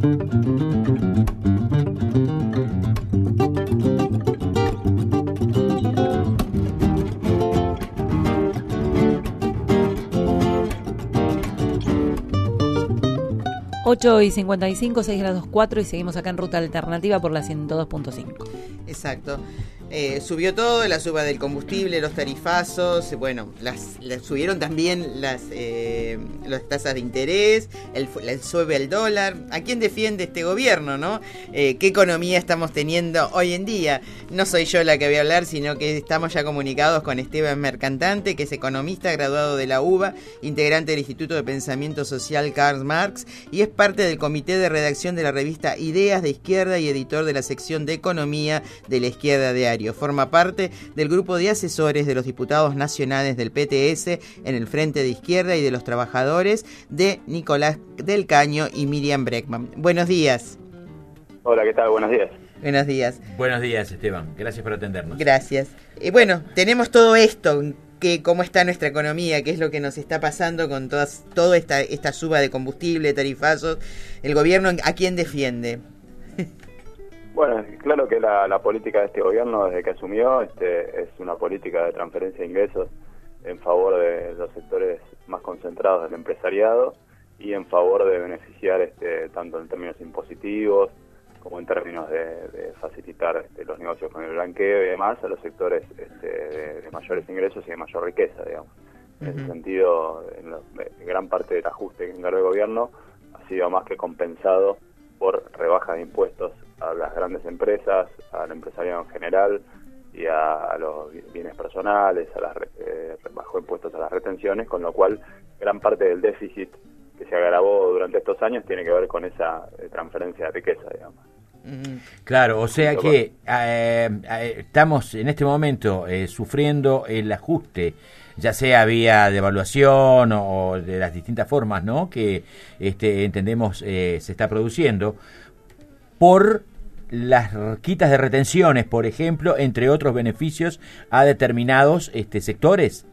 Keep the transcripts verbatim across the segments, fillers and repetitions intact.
ocho y cincuenta y cinco, seis grados cuatro y seguimos acá en Ruta Alternativa por la ciento dos punto cinco. Exacto. Eh, subió todo, la suba del combustible, los tarifazos, bueno, las, las subieron también las, eh, las tasas de interés, el, el sube el dólar. ¿A quién defiende este gobierno, no? Eh, ¿Qué economía estamos teniendo hoy en día? No soy yo la que voy a hablar, sino que estamos ya comunicados con Esteban Mercantante, que es economista graduado de la U B A, integrante del Instituto de Pensamiento Social Karl Marx, y es parte del comité de redacción de la revista Ideas de Izquierda y editor de la sección de Economía de La Izquierda Diario. Forma parte del grupo de asesores de los diputados nacionales del P T S en el Frente de Izquierda y de los trabajadores de Nicolás del Caño y Miriam Breckman. Buenos días. Hola, ¿qué tal? Buenos días. Buenos días. Buenos días, Esteban. Gracias por atendernos. Gracias. Eh, bueno, tenemos todo esto, que cómo está nuestra economía, qué es lo que nos está pasando con todas, toda esta, esta suba de combustible, tarifazos. ¿El gobierno a quién defiende? Bueno, claro que la, la política de este gobierno desde que asumió este, es una política de transferencia de ingresos en favor de los sectores más concentrados del empresariado y en favor de beneficiar este, tanto en términos impositivos como en términos de, de facilitar este, los negocios con el blanqueo y demás a los sectores este, de, de mayores ingresos y de mayor riqueza, digamos. En ese sentido, en la, en gran parte del ajuste que encargó el gobierno ha sido más que compensado por rebajas de impuestos a las grandes empresas, al empresariado en general y a, a los bienes personales, a las eh, bajó impuestos a las retenciones, con lo cual gran parte del déficit que se agravó durante estos años tiene que ver con esa eh, transferencia de riqueza, digamos. Claro, o sea que eh, eh, estamos en este momento eh, sufriendo el ajuste, ya sea vía devaluación o, o de las distintas formas, ¿no?, que este, entendemos eh, se está produciendo por las quitas de retenciones, por ejemplo, entre otros beneficios a determinados este, sectores.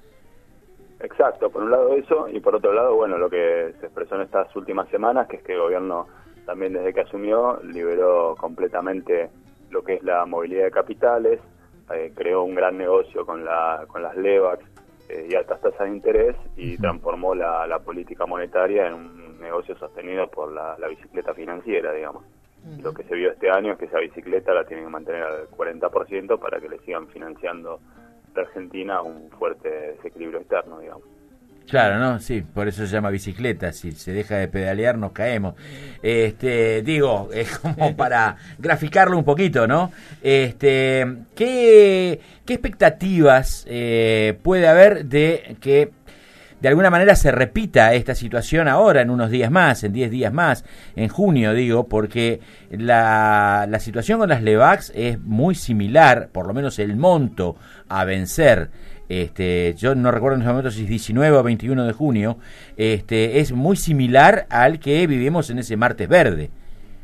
Exacto, por un lado eso, y por otro lado, bueno, lo que se expresó en estas últimas semanas, que es que el gobierno también desde que asumió liberó completamente lo que es la movilidad de capitales, eh, creó un gran negocio con la con las LEVAX eh, y altas tasas de interés y uh-huh. transformó la, la política monetaria en un negocio sostenido por la, la bicicleta financiera, digamos. Uh-huh. Lo que se vio este año es que esa bicicleta la tienen que mantener al cuarenta por ciento para que le sigan financiando a Argentina un fuerte desequilibrio externo, digamos. Claro, ¿no? Sí, por eso se llama bicicleta. Si se deja de pedalear, nos caemos. Este, digo, es como para graficarlo un poquito, ¿no? Este, ¿qué, qué expectativas eh, puede haber de que de alguna manera se repita esta situación ahora, en unos días más, en diez días más, en junio, digo, porque la, la situación con las LEVAX es muy similar, por lo menos el monto a vencer. Este, yo no recuerdo en ese momento si es diecinueve o veintiuno de junio, este, es muy similar al que vivimos en ese martes verde.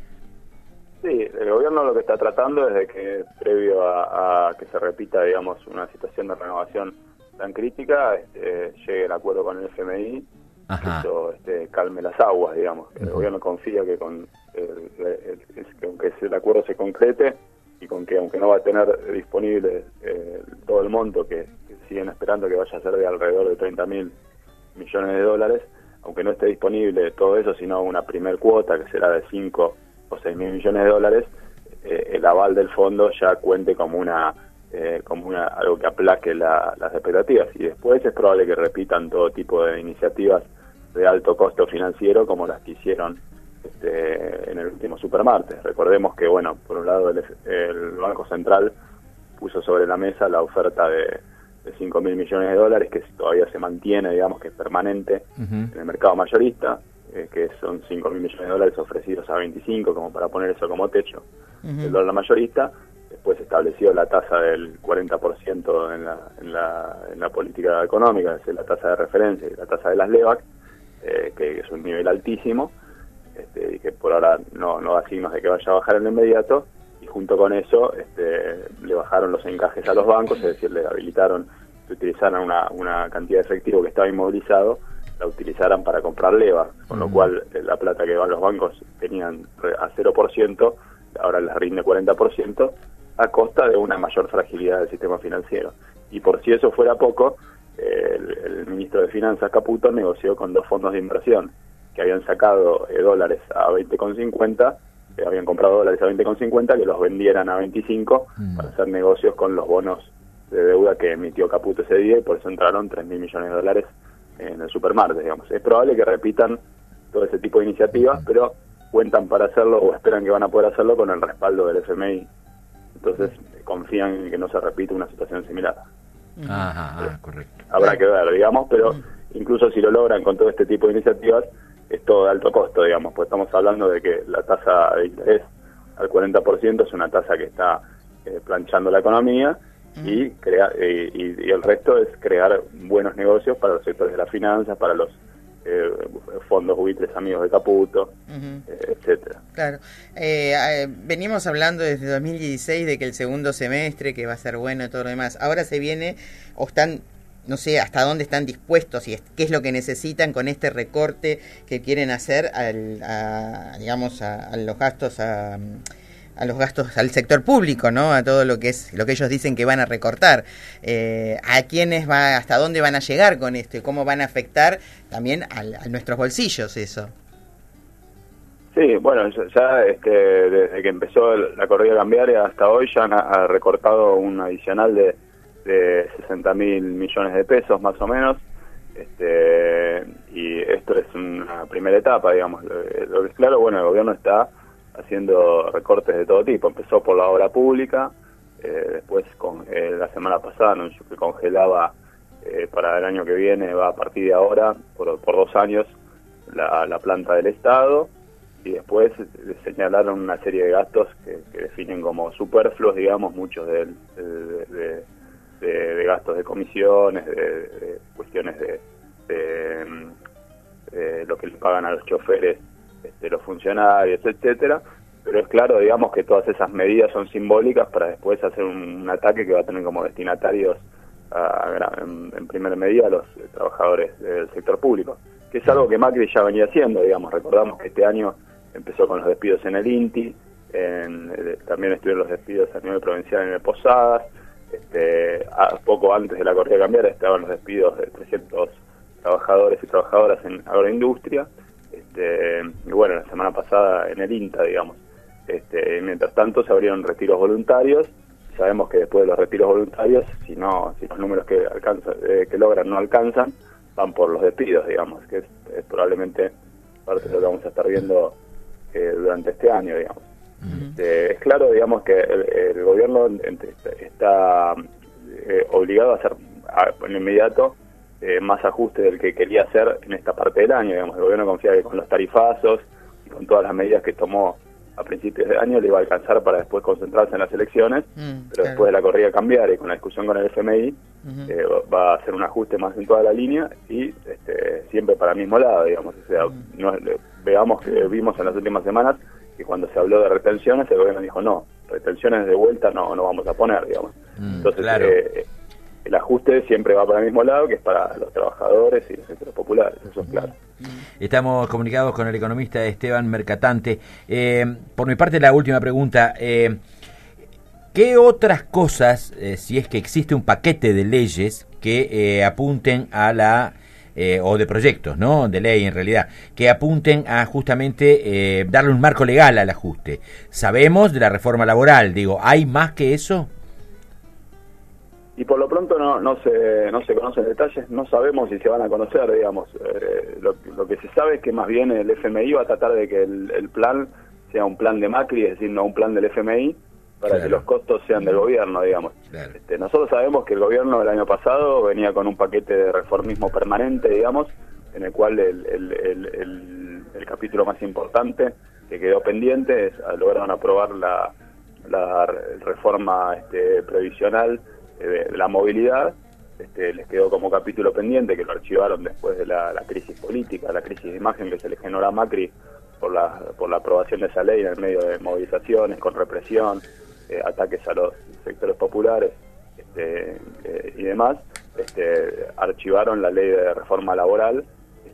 Sí, el gobierno lo que está tratando es de que previo a, a que se repita, digamos, una situación de renovación tan crítica, este, llegue el acuerdo con el F M I, que eso este, calme las aguas, digamos. El uh-huh. gobierno confía que con el, el, el, que aunque el acuerdo se concrete y con que aunque no va a tener disponible eh, todo el monto que, que siguen esperando que vaya a ser de alrededor de treinta mil millones de dólares, aunque no esté disponible todo eso, sino una primer cuota que será de cinco o seis mil millones de dólares, eh, el aval del fondo ya cuente como una eh, como una algo que aplaque la, las expectativas, y después es probable que repitan todo tipo de iniciativas de alto costo financiero como las que hicieron Este, en el último supermartes. Recordemos que, bueno, por un lado el, el Banco Central puso sobre la mesa la oferta de, de cinco mil millones de dólares, que todavía se mantiene, digamos, que es permanente uh-huh. en el mercado mayorista, eh, que son cinco mil millones de dólares ofrecidos a veinticinco, como para poner eso como techo, uh-huh. el dólar mayorista. Después se estableció la tasa del cuarenta por ciento en la, en la, en la política económica, es la tasa de referencia y la tasa de las LEVAC, eh, que es un nivel altísimo. Este, y que por ahora no, no da signos de que vaya a bajar en lo inmediato, y junto con eso este, le bajaron los encajes a los bancos, es decir, le habilitaron, utilizaron una, una cantidad de efectivo que estaba inmovilizado la utilizaran para comprar levas, con lo cual eh, la plata que van los bancos tenían a cero por ciento, ahora les rinde cuarenta por ciento, a costa de una mayor fragilidad del sistema financiero. Y por si eso fuera poco, eh, el, el ministro de Finanzas, Caputo, negoció con dos fondos de inversión que habían sacado eh, dólares a veinte con cincuenta, eh, habían comprado dólares a veinte con cincuenta, que los vendieran a veinticinco mm. para hacer negocios con los bonos de deuda que emitió Caputo ese día, y por eso entraron tres mil millones de dólares en el supermartes, digamos. Es probable que repitan todo ese tipo de iniciativas, pero cuentan para hacerlo o esperan que van a poder hacerlo con el respaldo del F M I. Entonces confían en que no se repita una situación similar. Ajá, ah, correcto. Habrá que ver, digamos, pero incluso si lo logran con todo este tipo de iniciativas, es todo de alto costo, digamos, pues estamos hablando de que la tasa de interés al cuarenta por ciento es una tasa que está eh, planchando la economía, y, crea, eh, y, y el resto es crear buenos negocios para los sectores de las finanzas, para los eh, fondos buitres amigos de Caputo, uh-huh. eh, etcétera. Claro. Eh, eh, venimos hablando desde dos mil dieciséis de que el segundo semestre, que va a ser bueno y todo lo demás. Ahora se viene, o están, no sé hasta dónde están dispuestos y es, qué es lo que necesitan con este recorte que quieren hacer al, a, digamos, a, a los gastos a... a los gastos al sector público, ¿no? A todo lo que es lo que ellos dicen que van a recortar. Eh, ¿A quiénes va, hasta dónde van a llegar con esto y cómo van a afectar también a, a nuestros bolsillos eso? Sí, bueno, ya este, desde que empezó la corrida cambiaria hasta hoy ya han ha recortado un adicional de, de sesenta mil millones de pesos más o menos. Este, y esto es una primera etapa, digamos. Lo que es claro, bueno, el gobierno está haciendo recortes de todo tipo. Empezó por la obra pública, eh, después con eh, la semana pasada anunció que congelaba eh, para el año que viene, va a partir de ahora, por, por dos años, la, la planta del Estado, y después señalaron una serie de gastos que, que definen como superfluos, digamos, muchos de, de, de, de, de gastos de comisiones, de, de cuestiones de, de, de lo que le pagan a los choferes, de los funcionarios, etcétera, pero es claro, digamos, que todas esas medidas son simbólicas para después hacer un, un ataque que va a tener como destinatarios a, a, en, en primera medida a los eh, trabajadores del sector público, que es algo que Macri ya venía haciendo, digamos. Recordamos que este año empezó con los despidos en el INTI, en, eh, también estuvieron los despidos a nivel provincial en el Posadas, este, a, poco antes de la corrida cambiaria estaban los despidos de trescientos trabajadores y trabajadoras en agroindustria. Este, y bueno, la semana pasada en el INTA, digamos. Este, mientras tanto se abrieron retiros voluntarios. Sabemos que después de los retiros voluntarios, si no, si los números que alcanzan, eh, que logran no alcanzan, van por los despidos, digamos, que es, es probablemente parte de lo que vamos a estar viendo eh, durante este año, digamos. Uh-huh. Este, es claro, digamos, que el, el gobierno está eh, obligado a hacer a, en inmediato Eh, más ajuste del que quería hacer en esta parte del año, digamos. El gobierno confía que con los tarifazos y con todas las medidas que tomó a principios de año le iba a alcanzar para después concentrarse en las elecciones, mm, pero claro. Después de la corrida cambiaria y con la discusión con el F M I, uh-huh. eh, va a hacer un ajuste más en toda la línea y este, siempre para el mismo lado, digamos. O sea, uh-huh. no, veamos que vimos en las últimas semanas que cuando se habló de retenciones, el gobierno dijo no, retenciones de vuelta no, no vamos a poner, digamos. Mm, Entonces, claro. eh, el ajuste siempre va para el mismo lado, que es para los trabajadores y los sectores populares, eso es claro. Estamos comunicados con el economista Esteban Mercatante. Eh, por mi parte, la última pregunta. Eh, ¿Qué otras cosas, eh, si es que existe un paquete de leyes que eh, apunten a la... Eh, o de proyectos, ¿no? De ley en realidad, que apunten a justamente eh, darle un marco legal al ajuste? Sabemos de la reforma laboral, digo, ¿hay más que eso? Y por lo pronto no no se no se conocen detalles, no sabemos si se van a conocer, digamos. Eh, lo, lo que se sabe es que más bien el F M I va a tratar de que el, el plan sea un plan de Macri, es decir, no un plan del F M I, para claro. que los costos sean del gobierno, digamos. Claro. Este, nosotros sabemos que el gobierno del año pasado venía con un paquete de reformismo permanente, digamos, en el cual el, el, el, el, el capítulo más importante que quedó pendiente es lograron aprobar la, la reforma este, previsional de, de la movilidad. Este, les quedó como capítulo pendiente, que lo archivaron después de la, la crisis política, la crisis de imagen que se le generó a Macri por la, por la aprobación de esa ley en el medio de movilizaciones, con represión, eh, ataques a los sectores populares este, eh, y demás. Este, archivaron la ley de reforma laboral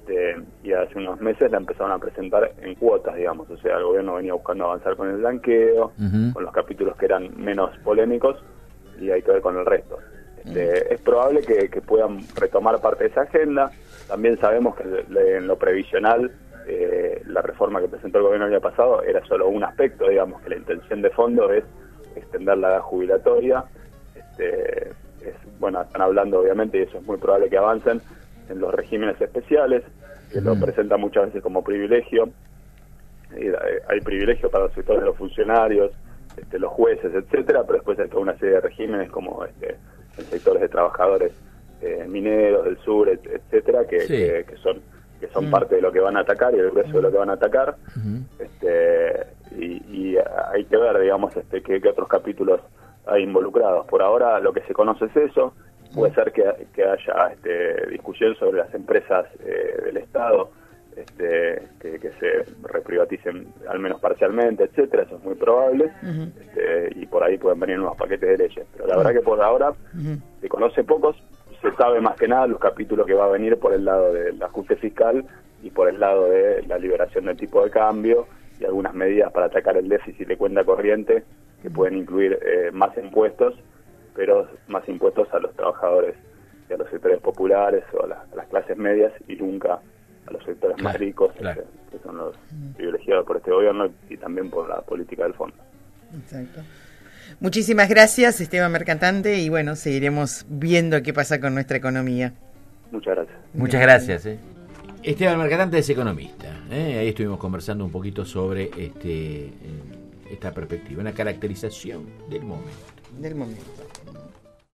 este, y hace unos meses la empezaron a presentar en cuotas, digamos, o sea, el gobierno venía buscando avanzar con el blanqueo, uh-huh. con los capítulos que eran menos polémicos, y hay que ver con el resto. Este, uh-huh. Es probable que, que puedan retomar parte de esa agenda. También sabemos que en lo previsional, eh, la reforma que presentó el gobierno el año pasado era solo un aspecto, digamos, que la intención de fondo es extender la edad jubilatoria. Este, es, bueno, están hablando obviamente, y eso es muy probable que avancen, en los regímenes especiales, que mm. lo presentan muchas veces como privilegio. Y hay privilegio para los sectores de los funcionarios, este, los jueces, etcétera, pero después hay toda una serie de regímenes como este, en sectores de trabajadores eh, mineros del sur, et, etcétera, que, sí. que, que son que son mm. parte de lo que van a atacar y el grueso de lo que van a atacar. Mm. Este, y, y hay que ver, digamos, este, qué, qué otros capítulos hay involucrados. Por ahora lo que se conoce es eso. Puede ser que, que haya este, discusión sobre las empresas eh, del Estado, este, que, que se reprivaticen al menos parcialmente, etcétera. Eso es muy probable. Uh-huh. este, y por ahí pueden venir unos paquetes de leyes. Pero la uh-huh. verdad que por ahora uh-huh. se conoce pocos. Se sabe más que nada los capítulos que va a venir por el lado del ajuste fiscal y por el lado de la liberación del tipo de cambio y algunas medidas para atacar el déficit de cuenta corriente que pueden incluir eh, más impuestos, pero más impuestos a los trabajadores y a los sectores populares o a, la, a las clases medias y nunca a los sectores claro, más ricos, claro. que, que son los privilegiados por este gobierno y también por la política del fondo. Exacto. Muchísimas gracias, Esteban Mercatante, y bueno, seguiremos viendo qué pasa con nuestra economía. Muchas gracias. Muchas gracias. Eh. Esteban Mercatante es economista. ¿eh? Ahí estuvimos conversando un poquito sobre este esta perspectiva, una caracterización del momento. Del momento.